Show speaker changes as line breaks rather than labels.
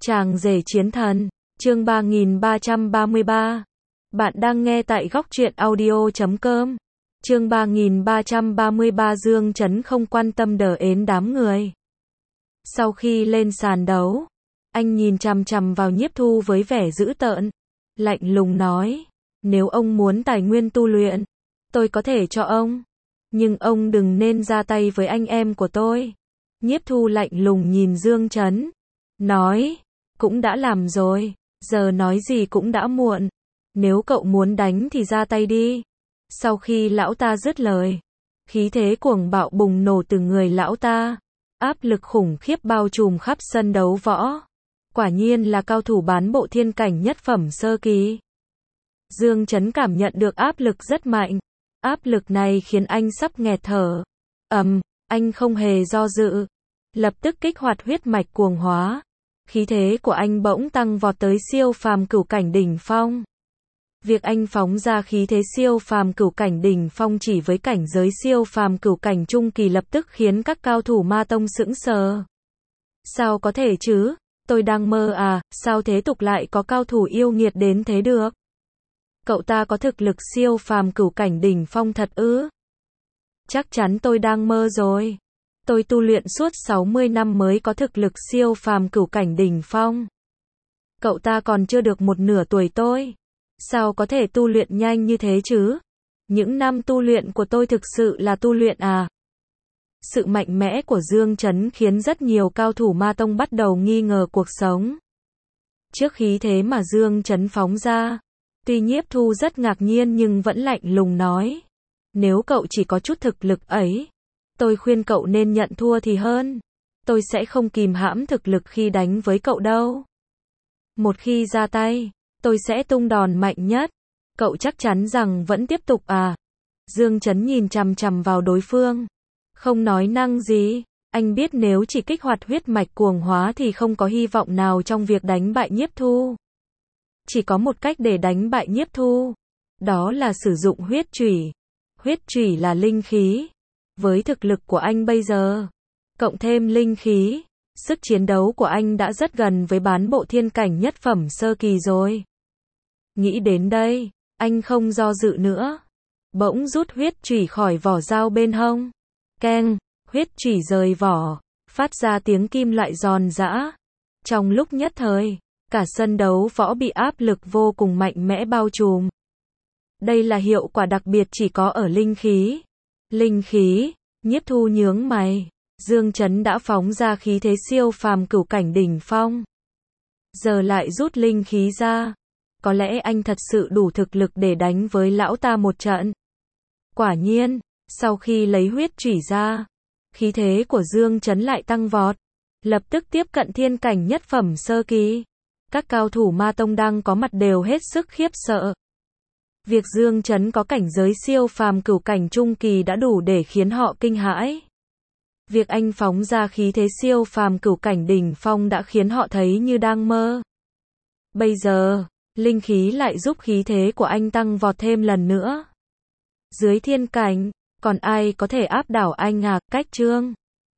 Chàng rể chiến thần, chương 3333. Bạn đang nghe tại góc truyện audio.com. Chương 3333 Dương Chấn không quan tâm đờ ến đám người. Sau khi lên sàn đấu, anh nhìn chằm chằm vào Nhiếp Thu với vẻ dữ tợn, lạnh lùng nói, nếu ông muốn tài nguyên tu luyện, tôi có thể cho ông, nhưng ông đừng nên ra tay với anh em của tôi. Nhiếp Thu lạnh lùng nhìn Dương Chấn, nói, cũng đã làm rồi, giờ nói gì cũng đã muộn, nếu cậu muốn đánh thì ra tay đi. Sau khi lão ta dứt lời, khí thế cuồng bạo bùng nổ từ người lão ta, áp lực khủng khiếp bao trùm khắp sân đấu võ. Quả nhiên là cao thủ bán bộ thiên cảnh nhất phẩm sơ kỳ. Dương Chấn cảm nhận được áp lực rất mạnh, áp lực này khiến anh sắp nghẹt thở. Anh không hề do dự, lập tức kích hoạt huyết mạch cuồng hóa. Khí thế của anh bỗng tăng vọt tới siêu phàm cửu cảnh đỉnh phong. Việc anh phóng ra khí thế siêu phàm cửu cảnh đỉnh phong chỉ với cảnh giới siêu phàm cửu cảnh trung kỳ lập tức khiến các cao thủ ma tông sững sờ. Sao có thể chứ? Tôi đang mơ à? Sao thế tục lại có cao thủ yêu nghiệt đến thế được? Cậu ta có thực lực siêu phàm cửu cảnh đỉnh phong thật ư? Chắc chắn tôi đang mơ rồi. Tôi tu luyện suốt 60 năm mới có thực lực siêu phàm cửu cảnh đỉnh phong. Cậu ta còn chưa được một nửa tuổi tôi. Sao có thể tu luyện nhanh như thế chứ? Những năm tu luyện của tôi thực sự là tu luyện à? Sự mạnh mẽ của Dương Chấn khiến rất nhiều cao thủ ma tông bắt đầu nghi ngờ cuộc sống. Trước khí thế mà Dương Chấn phóng ra, tuy Nhiếp Thu rất ngạc nhiên nhưng vẫn lạnh lùng nói, nếu cậu chỉ có chút thực lực ấy, tôi khuyên cậu nên nhận thua thì hơn. Tôi sẽ không kìm hãm thực lực khi đánh với cậu đâu. Một khi ra tay, tôi sẽ tung đòn mạnh nhất. Cậu chắc chắn rằng vẫn tiếp tục à? Dương Chấn nhìn chằm chằm vào đối phương, không nói năng gì. Anh biết nếu chỉ kích hoạt huyết mạch cuồng hóa thì không có hy vọng nào trong việc đánh bại Nhiếp Thu. Chỉ có một cách để đánh bại Nhiếp Thu, đó là sử dụng huyết chủy. Huyết chủy là linh khí. Với thực lực của anh bây giờ, cộng thêm linh khí, sức chiến đấu của anh đã rất gần với bán bộ thiên cảnh nhất phẩm sơ kỳ rồi. Nghĩ đến đây, anh không do dự nữa, bỗng rút huyết chủy khỏi vỏ dao bên hông. Keng, huyết chủy rời vỏ, phát ra tiếng kim loại giòn giã. Trong lúc nhất thời, cả sân đấu võ bị áp lực vô cùng mạnh mẽ bao trùm. Đây là hiệu quả đặc biệt chỉ có ở linh khí. Linh khí, Nhiếp Thu nhướng mày. Dương Chấn đã phóng ra khí thế siêu phàm cửu cảnh đỉnh phong, giờ lại rút linh khí ra. Có lẽ anh thật sự đủ thực lực để đánh với lão ta một trận. Quả nhiên, sau khi lấy huyết chủy ra, khí thế của Dương Chấn lại tăng vọt, lập tức tiếp cận thiên cảnh nhất phẩm sơ kỳ. Các cao thủ ma tông đang có mặt đều hết sức khiếp sợ. Việc Dương Chấn có cảnh giới siêu phàm cửu cảnh trung kỳ đã đủ để khiến họ kinh hãi. Việc anh phóng ra khí thế siêu phàm cửu cảnh đỉnh phong đã khiến họ thấy như đang mơ. Bây giờ, linh khí lại giúp khí thế của anh tăng vọt thêm lần nữa. Dưới thiên cảnh, còn ai có thể áp đảo anh à? Cách chương